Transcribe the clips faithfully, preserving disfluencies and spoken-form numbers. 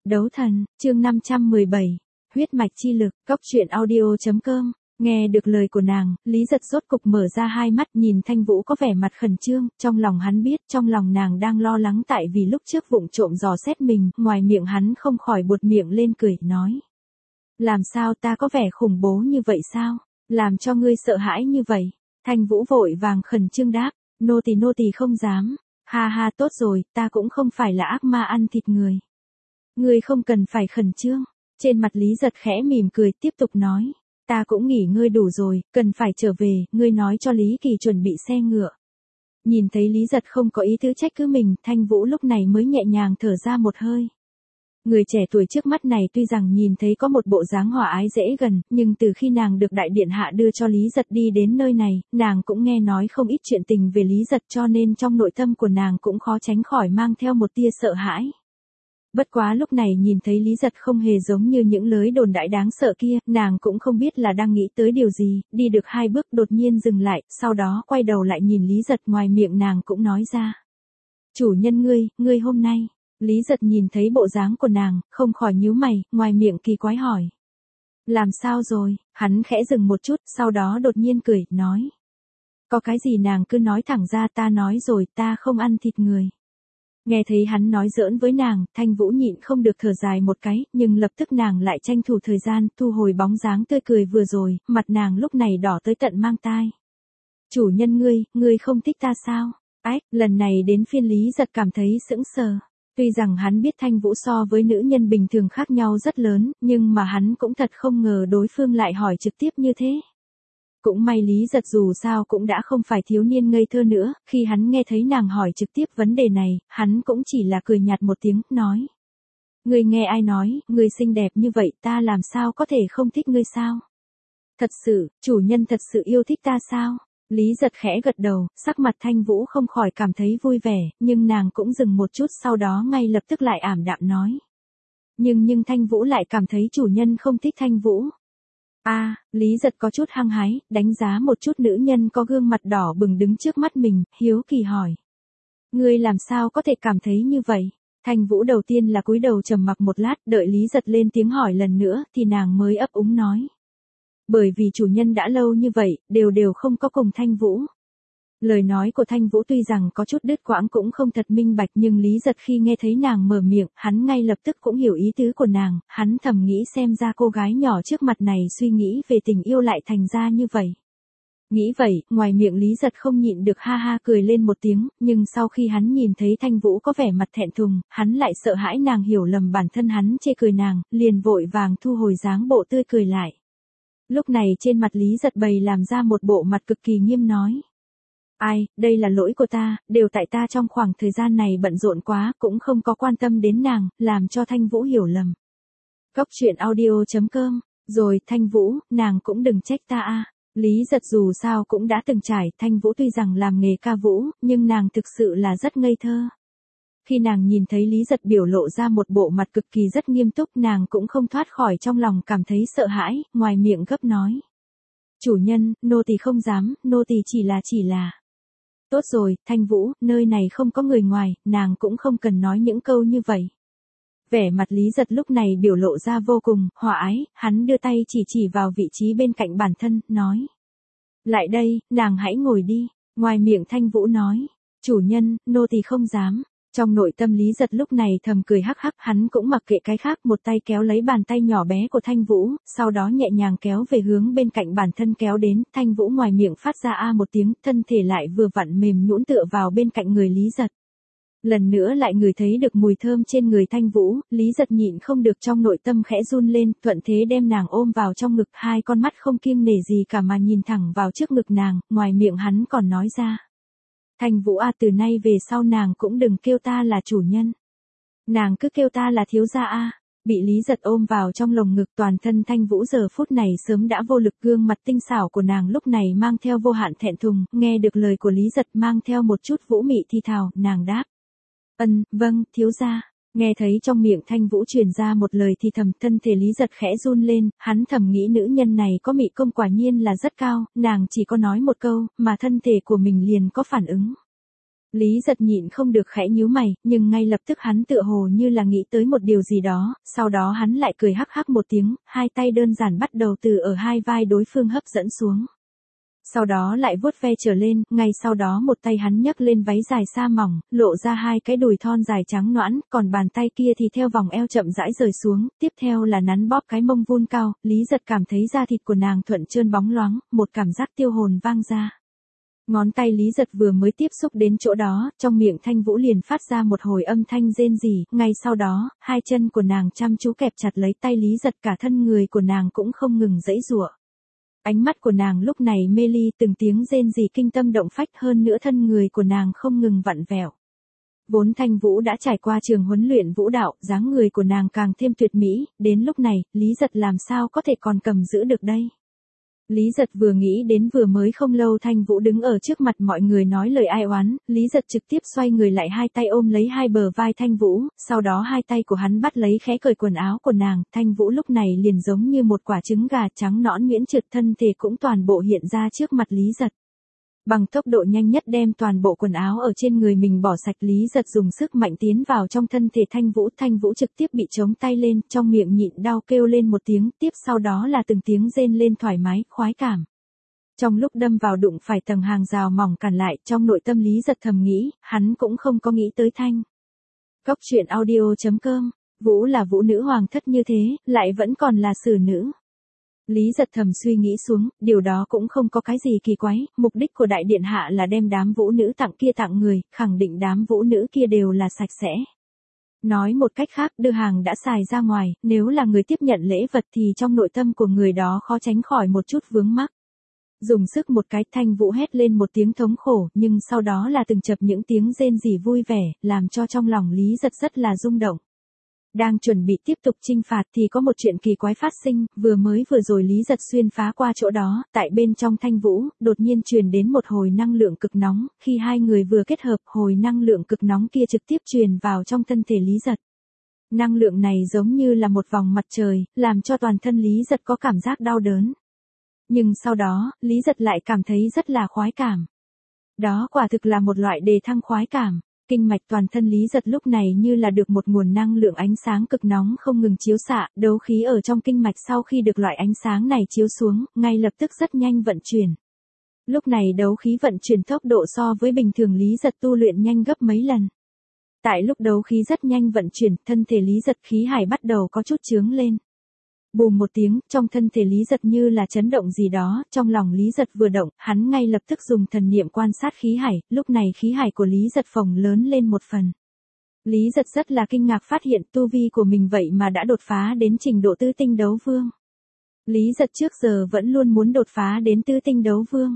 Đấu thần, chương năm trăm mười bảy, huyết mạch chi lực, cốc truyện audio chấm com. Nghe được lời của nàng, Lý Giật rốt cục mở ra hai mắt, nhìn Thanh Vũ có vẻ mặt khẩn trương, trong lòng hắn biết, trong lòng nàng đang lo lắng tại vì lúc trước vụng trộm dò xét mình, ngoài miệng hắn không khỏi buột miệng lên cười, nói. Làm sao, ta có vẻ khủng bố như vậy sao? Làm cho ngươi sợ hãi như vậy? Thanh Vũ vội vàng khẩn trương đáp, nô tỳ nô tỳ không dám. Ha ha, tốt rồi, ta cũng không phải là ác ma ăn thịt người. Ngươi không cần phải khẩn trương. Trên mặt Lý Giật khẽ mỉm cười, tiếp tục nói. Ta cũng nghỉ ngơi đủ rồi, cần phải trở về, ngươi nói cho Lý Kỳ chuẩn bị xe ngựa. Nhìn thấy Lý Giật không có ý tứ trách cứ mình, Thanh Vũ lúc này mới nhẹ nhàng thở ra một hơi. Người trẻ tuổi trước mắt này tuy rằng nhìn thấy có một bộ dáng hòa ái dễ gần, nhưng từ khi nàng được đại điện hạ đưa cho Lý Giật đi đến nơi này, nàng cũng nghe nói không ít chuyện tình về Lý Giật, cho nên trong nội tâm của nàng cũng khó tránh khỏi mang theo một tia sợ hãi. Bất quá lúc này nhìn thấy Lý Giật không hề giống như những lời đồn đại đáng sợ kia, nàng cũng không biết là đang nghĩ tới điều gì, đi được hai bước đột nhiên dừng lại, sau đó quay đầu lại nhìn Lý Giật, ngoài miệng nàng cũng nói ra. Chủ nhân ngươi, ngươi hôm nay. Lý Giật nhìn thấy bộ dáng của nàng, không khỏi nhíu mày, ngoài miệng kỳ quái hỏi. Làm sao rồi? Hắn khẽ dừng một chút, sau đó đột nhiên cười, nói. Có cái gì nàng cứ nói thẳng ra, ta nói rồi, ta không ăn thịt người. Nghe thấy hắn nói giỡn với nàng, Thanh Vũ nhịn không được thở dài một cái, nhưng lập tức nàng lại tranh thủ thời gian, thu hồi bóng dáng tươi cười vừa rồi, mặt nàng lúc này đỏ tới tận mang tai. Chủ nhân ngươi, ngươi không thích ta sao? Ách, lần này đến phiên Lý Giật cảm thấy sững sờ. Tuy rằng hắn biết Thanh Vũ so với nữ nhân bình thường khác nhau rất lớn, nhưng mà hắn cũng thật không ngờ đối phương lại hỏi trực tiếp như thế. Cũng may Lý Giật dù sao cũng đã không phải thiếu niên ngây thơ nữa, khi hắn nghe thấy nàng hỏi trực tiếp vấn đề này, hắn cũng chỉ là cười nhạt một tiếng, nói. Ngươi nghe ai nói, ngươi xinh đẹp như vậy, ta làm sao có thể không thích ngươi sao? Thật sự, chủ nhân thật sự yêu thích ta sao? Lý Giật khẽ gật đầu, sắc mặt Thanh Vũ không khỏi cảm thấy vui vẻ, nhưng nàng cũng dừng một chút, sau đó ngay lập tức lại ảm đạm nói. Nhưng nhưng Thanh Vũ lại cảm thấy chủ nhân không thích Thanh Vũ. A, à, Lý Giật có chút hăng hái, đánh giá một chút nữ nhân có gương mặt đỏ bừng đứng trước mắt mình, hiếu kỳ hỏi. Ngươi làm sao có thể cảm thấy như vậy? Thanh Vũ đầu tiên là cúi đầu trầm mặc một lát, đợi Lý Giật lên tiếng hỏi lần nữa, thì nàng mới ấp úng nói. Bởi vì chủ nhân đã lâu như vậy, đều đều không có cùng Thanh Vũ. Lời nói của Thanh Vũ tuy rằng có chút đứt quãng cũng không thật minh bạch, nhưng Lý Giật khi nghe thấy nàng mở miệng, hắn ngay lập tức cũng hiểu ý tứ của nàng, hắn thầm nghĩ xem ra cô gái nhỏ trước mặt này suy nghĩ về tình yêu lại thành ra như vậy. Nghĩ vậy, ngoài miệng Lý Giật không nhịn được ha ha cười lên một tiếng, nhưng sau khi hắn nhìn thấy Thanh Vũ có vẻ mặt thẹn thùng, hắn lại sợ hãi nàng hiểu lầm bản thân hắn chê cười nàng, liền vội vàng thu hồi dáng bộ tươi cười lại. Lúc này trên mặt Lý Giật bày làm ra một bộ mặt cực kỳ nghiêm nói. Ai, đây là lỗi của ta, đều tại ta trong khoảng thời gian này bận rộn quá, cũng không có quan tâm đến nàng, làm cho Thanh Vũ hiểu lầm. Cốc truyện audio chấm com, rồi Thanh Vũ, nàng cũng đừng trách ta a. Lý Giật dù sao cũng đã từng trải, Thanh Vũ tuy rằng làm nghề ca vũ, nhưng nàng thực sự là rất ngây thơ. Khi nàng nhìn thấy Lý Giật biểu lộ ra một bộ mặt cực kỳ rất nghiêm túc, nàng cũng không thoát khỏi trong lòng cảm thấy sợ hãi, ngoài miệng gấp nói. Chủ nhân, nô tỳ không dám, nô tỳ chỉ là chỉ là. Tốt rồi, Thanh Vũ, nơi này không có người ngoài, nàng cũng không cần nói những câu như vậy. Vẻ mặt Lý Giật lúc này biểu lộ ra vô cùng hòa ái, hắn đưa tay chỉ chỉ vào vị trí bên cạnh bản thân, nói. Lại đây, nàng hãy ngồi đi, ngoài miệng Thanh Vũ nói. Chủ nhân, nô tỳ không dám. Trong nội tâm Lý Giật lúc này thầm cười hắc hắc, hắn cũng mặc kệ cái khác, một tay kéo lấy bàn tay nhỏ bé của Thanh Vũ, sau đó nhẹ nhàng kéo về hướng bên cạnh bản thân kéo đến, Thanh Vũ ngoài miệng phát ra a một tiếng, thân thể lại vừa vặn mềm nhũn tựa vào bên cạnh người Lý Giật. Lần nữa lại ngửi thấy được mùi thơm trên người Thanh Vũ, Lý Giật nhịn không được trong nội tâm khẽ run lên, thuận thế đem nàng ôm vào trong ngực, hai con mắt không kiêng nể gì cả mà nhìn thẳng vào trước ngực nàng, ngoài miệng hắn còn nói ra. Thanh Vũ a, từ nay về sau nàng cũng đừng kêu ta là chủ nhân. Nàng cứ kêu ta là thiếu gia a. Bị Lý Giật ôm vào trong lồng ngực, toàn thân Thanh Vũ giờ phút này sớm đã vô lực, gương mặt tinh xảo của nàng lúc này mang theo vô hạn thẹn thùng, nghe được lời của Lý Giật mang theo một chút vũ mị thi thào, nàng đáp. Ân, vâng, thiếu gia. Nghe thấy trong miệng Thanh Vũ truyền ra một lời thì thầm, thân thể Lý Giật khẽ run lên, hắn thầm nghĩ nữ nhân này có mị công quả nhiên là rất cao, nàng chỉ có nói một câu, mà thân thể của mình liền có phản ứng. Lý Giật nhịn không được khẽ nhíu mày, nhưng ngay lập tức hắn tựa hồ như là nghĩ tới một điều gì đó, sau đó hắn lại cười hắc hắc một tiếng, hai tay đơn giản bắt đầu từ ở hai vai đối phương hấp dẫn xuống. Sau đó lại vuốt ve trở lên, ngay sau đó một tay hắn nhấc lên váy dài sa mỏng, lộ ra hai cái đùi thon dài trắng nõn, còn bàn tay kia thì theo vòng eo chậm rãi rời xuống, tiếp theo là nắn bóp cái mông vun cao, Lý Giật cảm thấy da thịt của nàng thuận trơn bóng loáng, một cảm giác tiêu hồn vang ra. Ngón tay Lý Giật vừa mới tiếp xúc đến chỗ đó, trong miệng Thanh Vũ liền phát ra một hồi âm thanh rên rỉ, ngay sau đó, hai chân của nàng chăm chú kẹp chặt lấy tay Lý Giật, cả thân người của nàng cũng không ngừng giãy giụa. Ánh mắt của nàng lúc này mê ly, từng tiếng rên rỉ kinh tâm động phách, hơn nữa thân người của nàng không ngừng vặn vẹo. Vốn Thanh Vũ đã trải qua trường huấn luyện vũ đạo, dáng người của nàng càng thêm tuyệt mỹ, đến lúc này, Lý Giật làm sao có thể còn cầm giữ được đây. Lý Giật vừa nghĩ đến vừa mới không lâu Thanh Vũ đứng ở trước mặt mọi người nói lời ai oán, Lý Giật trực tiếp xoay người lại, hai tay ôm lấy hai bờ vai Thanh Vũ, sau đó hai tay của hắn bắt lấy khẽ cởi quần áo của nàng, Thanh Vũ lúc này liền giống như một quả trứng gà trắng nõn nhuyễn trượt, thân thể cũng toàn bộ hiện ra trước mặt Lý Giật. Bằng tốc độ nhanh nhất đem toàn bộ quần áo ở trên người mình bỏ sạch, Lý Giật dùng sức mạnh tiến vào trong thân thể Thanh Vũ, Thanh Vũ trực tiếp bị chống tay lên, trong miệng nhịn đau kêu lên một tiếng, tiếp sau đó là từng tiếng rên lên thoải mái, khoái cảm. Trong lúc đâm vào đụng phải tầng hàng rào mỏng cản lại, trong nội tâm Lý Giật thầm nghĩ, hắn cũng không có nghĩ tới Thanh. Cốc truyện audio chấm com, Vũ là vũ nữ hoàng thất như thế, lại vẫn còn là xử nữ. Lý Giật thầm suy nghĩ xuống, điều đó cũng không có cái gì kỳ quái, mục đích của đại điện hạ là đem đám vũ nữ tặng kia tặng người, khẳng định đám vũ nữ kia đều là sạch sẽ. Nói một cách khác, đưa hàng đã xài ra ngoài, nếu là người tiếp nhận lễ vật thì trong nội tâm của người đó khó tránh khỏi một chút vướng mắc. Dùng sức một cái, Thanh Vũ hét lên một tiếng thống khổ, nhưng sau đó là từng chập những tiếng rên rỉ vui vẻ, làm cho trong lòng Lý Giật rất là rung động. Đang chuẩn bị tiếp tục chinh phạt thì có một chuyện kỳ quái phát sinh, vừa mới vừa rồi Lý Giật xuyên phá qua chỗ đó, tại bên trong Thanh Vũ, đột nhiên truyền đến một hồi năng lượng cực nóng, khi hai người vừa kết hợp, hồi năng lượng cực nóng kia trực tiếp truyền vào trong thân thể Lý Giật. Năng lượng này giống như là một vòng mặt trời, làm cho toàn thân Lý Giật có cảm giác đau đớn. Nhưng sau đó, Lý Giật lại cảm thấy rất là khoái cảm. Đó quả thực là một loại đề thăng khoái cảm. Kinh mạch toàn thân Lý Giật lúc này như là được một nguồn năng lượng ánh sáng cực nóng không ngừng chiếu xạ, đấu khí ở trong kinh mạch sau khi được loại ánh sáng này chiếu xuống, ngay lập tức rất nhanh vận chuyển. Lúc này đấu khí vận chuyển tốc độ so với bình thường Lý Giật tu luyện nhanh gấp mấy lần. Tại lúc đấu khí rất nhanh vận chuyển, thân thể Lý Giật khí hải bắt đầu có chút chướng lên. Bùm một tiếng, trong thân thể Lý Giật như là chấn động gì đó, trong lòng Lý Giật vừa động, hắn ngay lập tức dùng thần niệm quan sát khí hải, lúc này khí hải của Lý Giật phồng lớn lên một phần. Lý Giật rất là kinh ngạc phát hiện tu vi của mình vậy mà đã đột phá đến trình độ tứ tinh đấu vương. Lý Giật trước giờ vẫn luôn muốn đột phá đến tứ tinh đấu vương.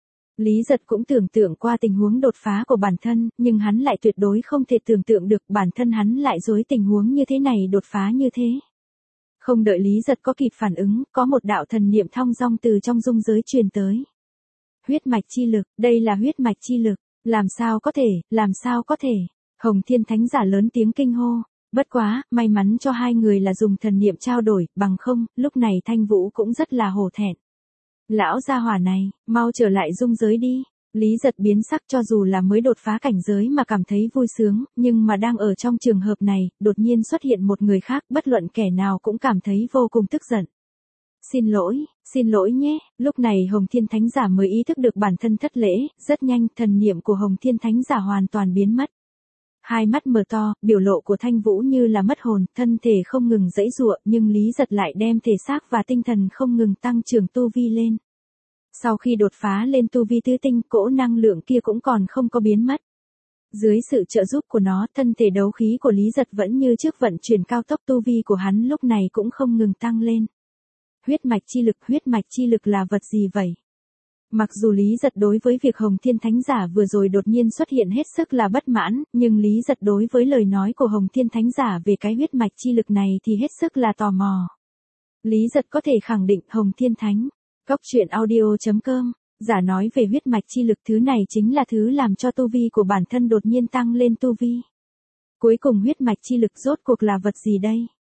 Lý Giật cũng tưởng tượng qua tình huống đột phá của bản thân, nhưng hắn lại tuyệt đối không thể tưởng tượng được bản thân hắn lại dưới tình huống như thế này đột phá như thế. Không đợi Lý Giật có kịp phản ứng, có một đạo thần niệm thong dong từ trong dung giới truyền tới. Huyết mạch chi lực, đây là huyết mạch chi lực, làm sao có thể, làm sao có thể. Hồng Thiên Thánh Giả lớn tiếng kinh hô, bất quá, may mắn cho hai người là dùng thần niệm trao đổi, bằng không, lúc này Thanh Vũ cũng rất là hổ thẹn. Lão gia hỏa này, mau trở lại dung giới đi. Lý Giật biến sắc, cho dù là mới đột phá cảnh giới mà cảm thấy vui sướng, nhưng mà đang ở trong trường hợp này, đột nhiên xuất hiện một người khác, bất luận kẻ nào cũng cảm thấy vô cùng tức giận. Xin lỗi, xin lỗi nhé, lúc này Hồng Thiên Thánh Giả mới ý thức được bản thân thất lễ, rất nhanh thần niệm của Hồng Thiên Thánh Giả hoàn toàn biến mất. Hai mắt mở to, biểu lộ của Thanh Vũ như là mất hồn, thân thể không ngừng giãy giụa, nhưng Lý Giật lại đem thể xác và tinh thần không ngừng tăng trưởng tu vi lên. Sau khi đột phá lên tu vi tứ tinh, cỗ năng lượng kia cũng còn không có biến mất. Dưới sự trợ giúp của nó, thân thể đấu khí của Lý Giật vẫn như trước vận chuyển cao tốc, tu vi của hắn lúc này cũng không ngừng tăng lên. Huyết mạch chi lực, huyết mạch chi lực là vật gì vậy? Mặc dù Lý Giật đối với việc Hồng Thiên Thánh Giả vừa rồi đột nhiên xuất hiện hết sức là bất mãn, nhưng Lý Giật đối với lời nói của Hồng Thiên Thánh Giả về cái huyết mạch chi lực này thì hết sức là tò mò. Lý Giật có thể khẳng định Hồng Thiên Thánh. Cốc truyện audio chấm com, giả nói về huyết mạch chi lực, thứ này chính là thứ làm cho tu vi của bản thân đột nhiên tăng lên tu vi. Cuối cùng huyết mạch chi lực rốt cuộc là vật gì đây?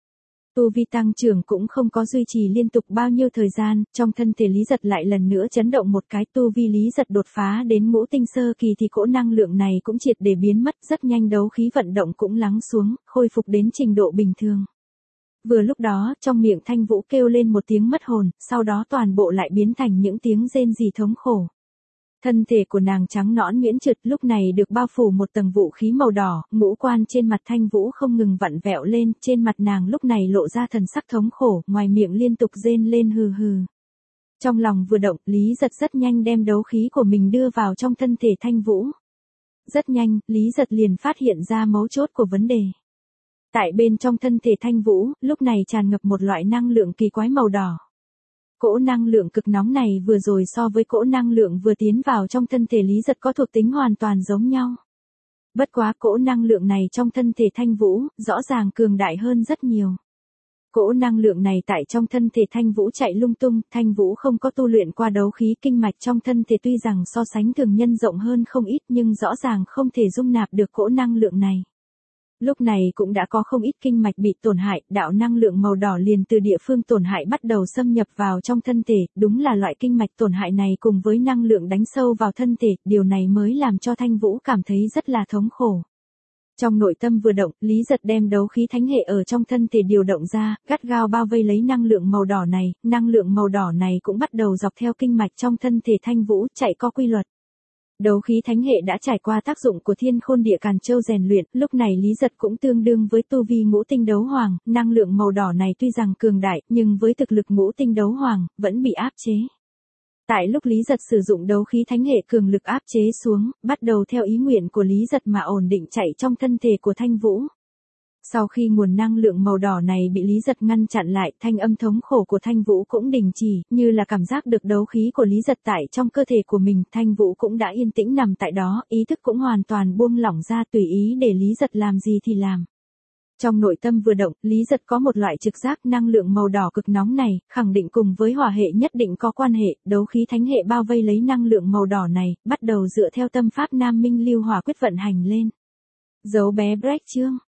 Tu vi tăng trưởng cũng không có duy trì liên tục bao nhiêu thời gian, trong thân thể Lý Giật lại lần nữa chấn động một cái, tu vi Lý Giật đột phá đến ngũ tinh sơ kỳ thì cỗ năng lượng này cũng triệt để biến mất, rất nhanh đấu khí vận động cũng lắng xuống, khôi phục đến trình độ bình thường. Vừa lúc đó, trong miệng Thanh Vũ kêu lên một tiếng mất hồn, sau đó toàn bộ lại biến thành những tiếng rên rỉ thống khổ. Thân thể của nàng trắng nõn nhuyễn trượt lúc này được bao phủ một tầng vũ khí màu đỏ, ngũ quan trên mặt Thanh Vũ không ngừng vặn vẹo lên, trên mặt nàng lúc này lộ ra thần sắc thống khổ, ngoài miệng liên tục rên lên hừ hừ. Trong lòng vừa động, Lý Giật rất nhanh đem đấu khí của mình đưa vào trong thân thể Thanh Vũ. Rất nhanh, Lý Giật liền phát hiện ra mấu chốt của vấn đề. Tại bên trong thân thể Thanh Vũ, lúc này tràn ngập một loại năng lượng kỳ quái màu đỏ. Cỗ năng lượng cực nóng này vừa rồi so với cỗ năng lượng vừa tiến vào trong thân thể Lý Giật có thuộc tính hoàn toàn giống nhau. Bất quá cỗ năng lượng này trong thân thể Thanh Vũ, rõ ràng cường đại hơn rất nhiều. Cỗ năng lượng này tại trong thân thể Thanh Vũ chạy lung tung, Thanh Vũ không có tu luyện qua đấu khí kinh mạch trong thân thể tuy rằng so sánh thường nhân rộng hơn không ít nhưng rõ ràng không thể dung nạp được cỗ năng lượng này. Lúc này cũng đã có không ít kinh mạch bị tổn hại, đạo năng lượng màu đỏ liền từ địa phương tổn hại bắt đầu xâm nhập vào trong thân thể, đúng là loại kinh mạch tổn hại này cùng với năng lượng đánh sâu vào thân thể, điều này mới làm cho Thanh Vũ cảm thấy rất là thống khổ. Trong nội tâm vừa động, Lý Giật đem đấu khí thánh hệ ở trong thân thể điều động ra, gắt gao bao vây lấy năng lượng màu đỏ này, năng lượng màu đỏ này cũng bắt đầu dọc theo kinh mạch trong thân thể Thanh Vũ chạy có quy luật. Đấu khí thánh hệ đã trải qua tác dụng của Thiên Khôn Địa Càn Châu rèn luyện, lúc này Lý Giật cũng tương đương với tu vi ngũ tinh đấu hoàng, năng lượng màu đỏ này tuy rằng cường đại, nhưng với thực lực ngũ tinh đấu hoàng, vẫn bị áp chế. Tại lúc Lý Giật sử dụng đấu khí thánh hệ cường lực áp chế xuống, bắt đầu theo ý nguyện của Lý Giật mà ổn định chạy trong thân thể của Thanh Vũ. Sau khi nguồn năng lượng màu đỏ này bị Lý Giật ngăn chặn lại, thanh âm thống khổ của Thanh Vũ cũng đình chỉ, như là cảm giác được đấu khí của Lý Giật tại trong cơ thể của mình, Thanh Vũ cũng đã yên tĩnh nằm tại đó, ý thức cũng hoàn toàn buông lỏng ra tùy ý để Lý Giật làm gì thì làm. Trong nội tâm vừa động, Lý Giật có một loại trực giác năng lượng màu đỏ cực nóng này, khẳng định cùng với hỏa hệ nhất định có quan hệ, đấu khí thánh hệ bao vây lấy năng lượng màu đỏ này, bắt đầu dựa theo tâm pháp Nam Minh Lưu Hỏa Quyết vận hành lên. Dấu bé break chương